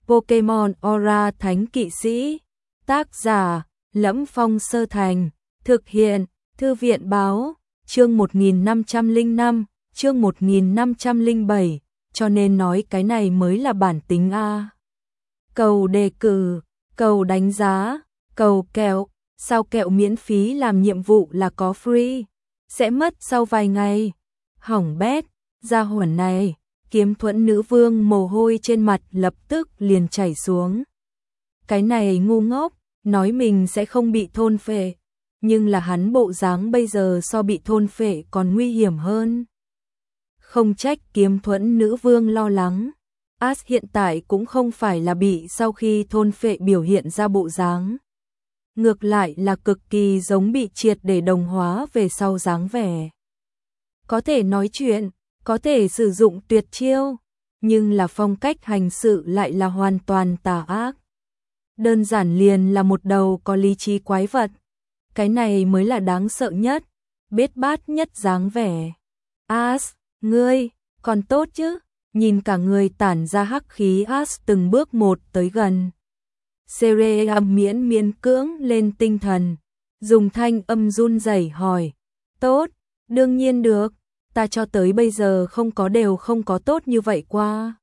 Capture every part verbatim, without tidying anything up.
Pokemon Aura Thánh Kỵ Sĩ. Tác giả: Lẫm Phong Sơ Thành. Thực hiện: Thư viện báo. Chương một nghìn năm trăm lẻ năm, chương một nghìn năm trăm lẻ bảy, cho nên nói cái này mới là bản tính a. Cầu đề cử, cầu đánh giá, cầu kẹo, sao kẹo miễn phí làm nhiệm vụ là có free, sẽ mất sau vài ngày. Hỏng bét, gia hỏa này, Kiếm Thuẫn nữ vương mồ hôi trên mặt lập tức liền chảy xuống. Cái này ngu ngốc, nói mình sẽ không bị thôn phệ, nhưng là hắn bộ dáng bây giờ so bị thôn phệ còn nguy hiểm hơn. Không trách Kiếm Thuẫn nữ vương lo lắng. Ash hiện tại cũng không phải là bị sau khi thôn phệ biểu hiện ra bộ dáng. Ngược lại là cực kỳ giống bị triệt để đồng hóa về sau dáng vẻ. Có thể nói chuyện, có thể sử dụng tuyệt chiêu, nhưng là phong cách hành sự lại là hoàn toàn tà ác. Đơn giản liền là một đầu có lý trí quái vật. Cái này mới là đáng sợ nhất, bết bát nhất dáng vẻ. Ash, ngươi, còn tốt chứ? Nhìn cả người tản ra hắc khí, Ash từng bước một tới gần. Serea miễn miễn cưỡng lên tinh thần, dùng thanh âm run rẩy hỏi. Tốt, đương nhiên được, ta cho tới bây giờ không có đều không có tốt như vậy qua.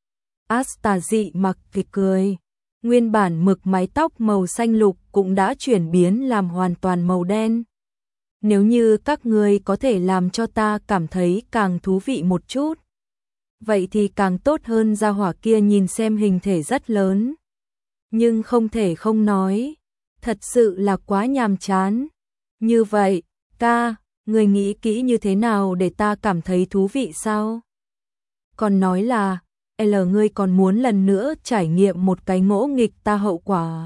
Ash tà dị mặc kịch cười. Nguyên bản mực mái tóc màu xanh lục cũng đã chuyển biến làm hoàn toàn màu đen. Nếu như các ngươi có thể làm cho ta cảm thấy càng thú vị một chút, vậy thì càng tốt hơn. Gia hỏa kia nhìn xem hình thể rất lớn, nhưng không thể không nói, thật sự là quá nhàm chán. Như vậy, ca, ngươi nghĩ kỹ như thế nào để ta cảm thấy thú vị sao? Còn nói là, L ngươi còn muốn lần nữa trải nghiệm một cái ngỗ nghịch ta hậu quả.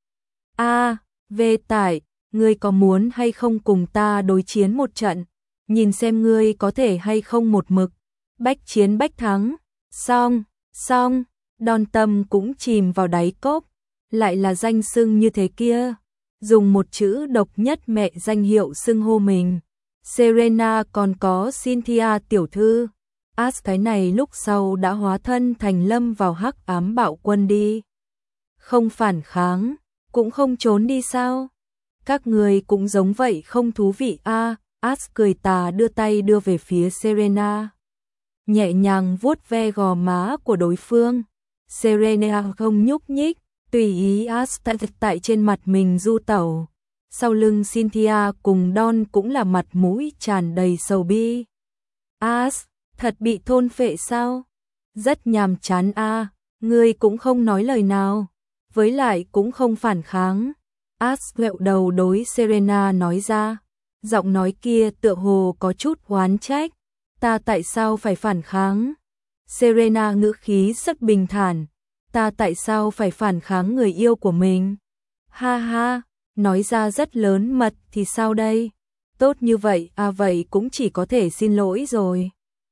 A, V tải, ngươi có muốn hay không cùng ta đối chiến một trận, nhìn xem ngươi có thể hay không một mực bách chiến bách thắng. Xong, xong, Đòn Tâm cũng chìm vào đáy cốc, lại là danh xưng như thế kia, dùng một chữ độc nhất mẹ danh hiệu xưng hô mình. Serena còn có Cynthia tiểu thư. Ash cái này lúc sau đã hóa thân thành lâm vào hắc ám bạo quân đi. Không phản kháng, cũng không trốn đi sao? Các người cũng giống vậy không thú vị a. À, Ash cười tà đưa tay đưa về phía Serena, nhẹ nhàng vuốt ve gò má của đối phương. Serena không nhúc nhích, tùy ý Ash tại, tại trên mặt mình du tẩu. Sau lưng Cynthia cùng Don cũng là mặt mũi tràn đầy sầu bi. Ash, thật bị thôn phệ sao? Rất nhàm chán a, à, ngươi cũng không nói lời nào, với lại cũng không phản kháng. Ash gẹo đầu đối Serena nói ra, giọng nói kia tựa hồ có chút oán trách. Ta tại sao phải phản kháng? Serena ngữ khí rất bình thản. Ta tại sao phải phản kháng người yêu của mình? Ha ha, nói ra rất lớn mật thì sao đây? Tốt như vậy à, vậy cũng chỉ có thể xin lỗi rồi.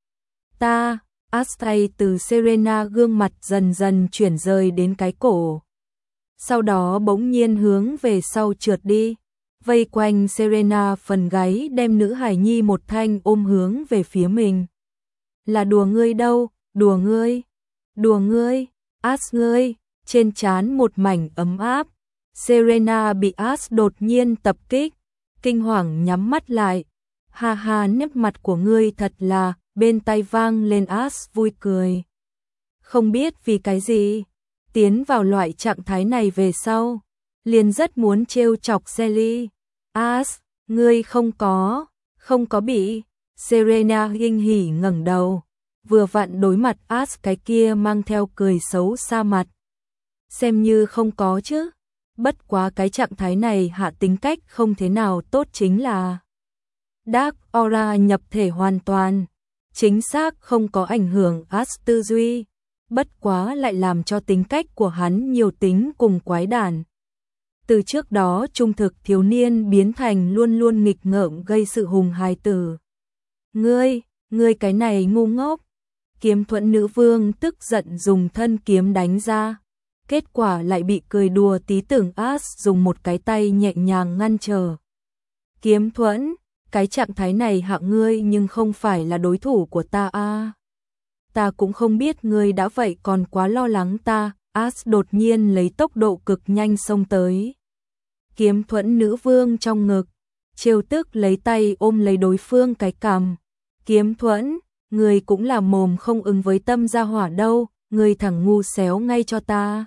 Ta, Astray từ Serena gương mặt dần dần chuyển rời đến cái cổ. Sau đó bỗng nhiên hướng về sau trượt đi, vây quanh Serena phần gáy, đem nữ hài nhi một thanh ôm hướng về phía mình. Là đùa ngươi đâu, đùa ngươi, đùa ngươi, Ash ngươi, trên trán một mảnh ấm áp. Serena bị Ash đột nhiên tập kích, kinh hoàng nhắm mắt lại. Ha ha, nét mặt của ngươi thật là, bên tai vang lên Ash vui cười. Không biết vì cái gì, tiến vào loại trạng thái này về sau, liền rất muốn trêu chọc Sally. Ash, ngươi không có, không có bị. Serena kinh hỉ ngẩng đầu, vừa vặn đối mặt Ash cái kia mang theo cười xấu xa mặt. Xem như không có chứ, bất quá cái trạng thái này hạ tính cách không thế nào tốt chính là Dark Aura nhập thể hoàn toàn, chính xác không có ảnh hưởng Ash tư duy, bất quá lại làm cho tính cách của hắn nhiều tính cùng quái đản. Từ trước đó trung thực thiếu niên biến thành luôn luôn nghịch ngợm gây sự hùng hài tử. Ngươi, ngươi cái này ngu ngốc. Kiếm Thuẫn nữ vương tức giận dùng thân kiếm đánh ra, kết quả lại bị cười đùa tí tưởng. Ash dùng một cái tay nhẹ nhàng ngăn trở. Kiếm Thuẫn, cái trạng thái này hạ ngươi nhưng không phải là đối thủ của ta a. À. Ta cũng không biết ngươi đã vậy còn quá lo lắng ta. As đột nhiên lấy tốc độ cực nhanh xông tới. Kiếm thuẫn nữ vương trong ngực, trêu tức lấy tay ôm lấy đối phương cái cằm. Kiếm thuẫn, người cũng là mồm không ứng với tâm gia hỏa đâu, người thẳng ngu xéo ngay cho ta.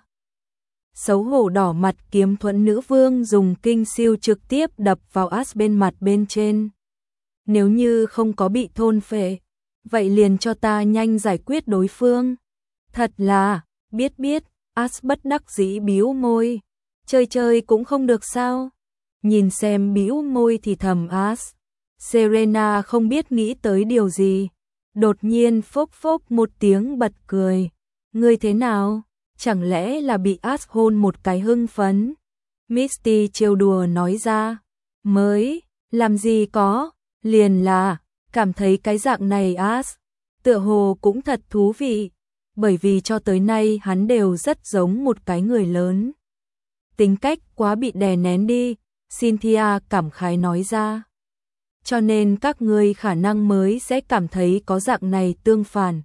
Xấu hổ đỏ mặt, kiếm thuẫn nữ vương dùng kinh siêu trực tiếp đập vào As bên mặt bên trên. Nếu như không có bị thôn phệ, vậy liền cho ta nhanh giải quyết đối phương. Thật là, biết biết, As bất đắc dĩ bĩu môi. Chơi chơi cũng không được sao? Nhìn xem bĩu môi thì thầm As. Serena không biết nghĩ tới điều gì. Đột nhiên phốc phốc một tiếng bật cười. Ngươi thế nào? Chẳng lẽ là bị As hôn một cái hưng phấn? Misty trêu đùa nói ra. Mới, làm gì có, liền là, cảm thấy cái dạng này As, tựa hồ cũng thật thú vị, bởi vì cho tới nay hắn đều rất giống một cái người lớn. Tính cách quá bị đè nén đi, Cynthia cảm khái nói ra. Cho nên các ngươi khả năng mới sẽ cảm thấy có dạng này tương phản.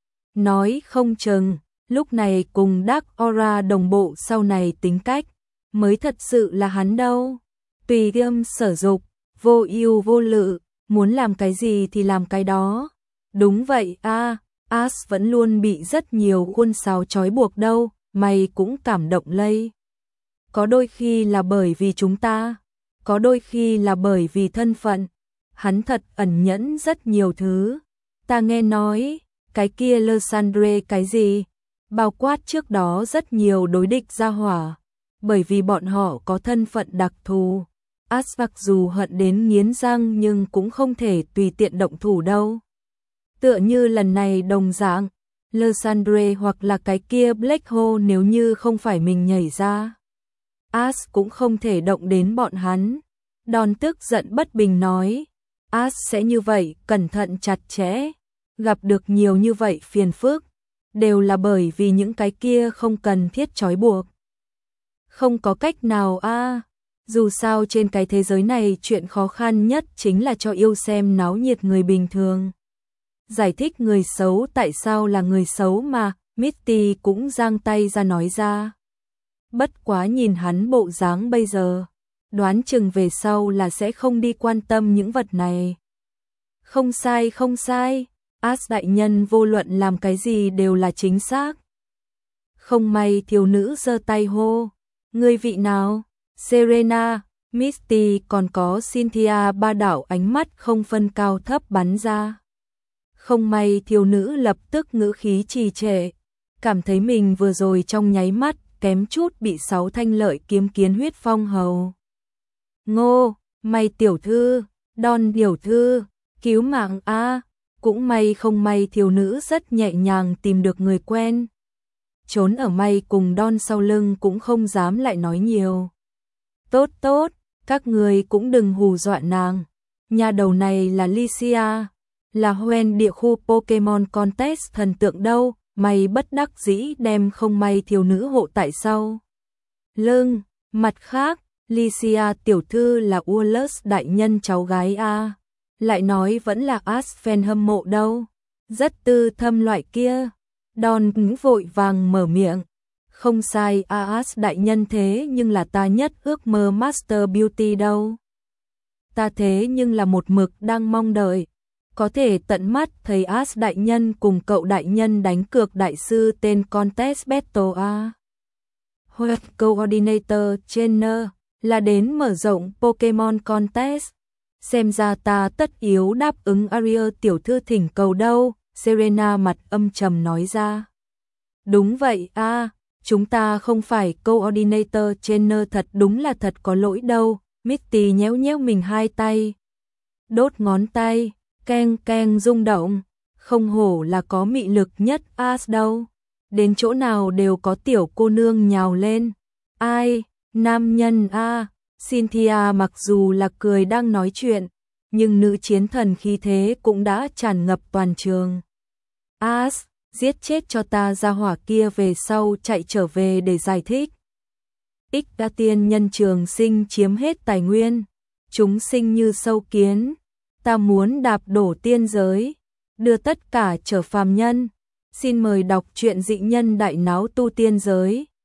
Nói không chừng, lúc này cùng Dark Aura đồng bộ sau này tính cách, mới thật sự là hắn đâu. Tùy tiêm sở dục, vô ưu vô lự, muốn làm cái gì thì làm cái đó. Đúng vậy a, à, As vẫn luôn bị rất nhiều khuôn sáo trói buộc đâu, mày cũng cảm động lây. Có đôi khi là bởi vì chúng ta, có đôi khi là bởi vì thân phận. Hắn thật ẩn nhẫn rất nhiều thứ. Ta nghe nói, cái kia Lysandre cái gì, bao quát trước đó rất nhiều đối địch ra hỏa, bởi vì bọn họ có thân phận đặc thù. As mặc dù hận đến nghiến răng nhưng cũng không thể tùy tiện động thủ đâu. Tựa như lần này đồng dạng, Lysandre hoặc là cái kia Black Hole nếu như không phải mình nhảy ra, As cũng không thể động đến bọn hắn. Đòn tức giận bất bình nói, As sẽ như vậy, cẩn thận chặt chẽ, gặp được nhiều như vậy phiền phức, đều là bởi vì những cái kia không cần thiết trói buộc. Không có cách nào a, à, dù sao trên cái thế giới này chuyện khó khăn nhất chính là cho yêu xem náo nhiệt người bình thường. Giải thích người xấu tại sao là người xấu mà, Misty cũng giang tay ra nói ra. Bất quá nhìn hắn bộ dáng bây giờ, đoán chừng về sau là sẽ không đi quan tâm những vật này. Không sai không sai, As đại nhân vô luận làm cái gì đều là chính xác. Không may thiếu nữ giơ tay hô, người vị nào? Serena, Misty còn có Cynthia ba đảo ánh mắt không phân cao thấp bắn ra. Không may thiếu nữ lập tức ngữ khí trì trệ, cảm thấy mình vừa rồi trong nháy mắt kém chút bị sáu thanh lợi kiếm kiến huyết phong hầu. Ngô, may tiểu thư, Đòn tiểu thư, cứu mạng a, cũng may không may thiếu nữ rất nhẹ nhàng tìm được người quen. Trốn ở may cùng Đòn sau lưng cũng không dám lại nói nhiều. Tốt tốt, các người cũng đừng hù dọa nàng. Nhà đầu này là Lycia, là Hoenn địa khu Pokemon Contest thần tượng đâu, may bất đắc dĩ đem không may thiếu nữ hộ tại sau lưng. Mặt khác, Lycia tiểu thư là Ullus đại nhân cháu gái a, lại nói vẫn là As fan hâm mộ đâu, rất tư thâm loại kia. Đòn vội vàng mở miệng, không sai a, As đại nhân thế nhưng là ta nhất ước mơ Master Beauty đâu. Ta thế nhưng là một mực đang mong đợi có thể tận mắt thấy As đại nhân cùng cậu đại nhân đánh cược đại sư tên Contest Battle a. Hoặc Coordinator Trainer là đến mở rộng Pokemon Contest. Xem ra ta tất yếu đáp ứng Ariel tiểu thư thỉnh cầu đâu, Serena mặt âm trầm nói ra. Đúng vậy a, à, chúng ta không phải Coordinator Trainer, thật đúng là thật có lỗi đâu. Misty nhéo nhéo mình hai tay, đốt ngón tay, keng keng rung động, không hổ là có mị lực nhất As đâu. Đến chỗ nào đều có tiểu cô nương nhào lên. Ai, nam nhân a, à. Cynthia mặc dù là cười đang nói chuyện, nhưng nữ chiến thần khí thế cũng đã tràn ngập toàn trường. As, giết chết cho ta ra hỏa kia về sau chạy trở về để giải thích. Ích đã tiên nhân trường sinh chiếm hết tài nguyên, chúng sinh như sâu kiến, ta muốn đạp đổ tiên giới, đưa tất cả trở phàm nhân. Xin mời đọc truyện Dị nhân đại náo tu tiên giới.